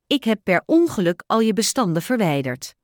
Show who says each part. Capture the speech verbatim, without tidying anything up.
Speaker 1: Ik heb per ongeluk al je bestanden verwijderd.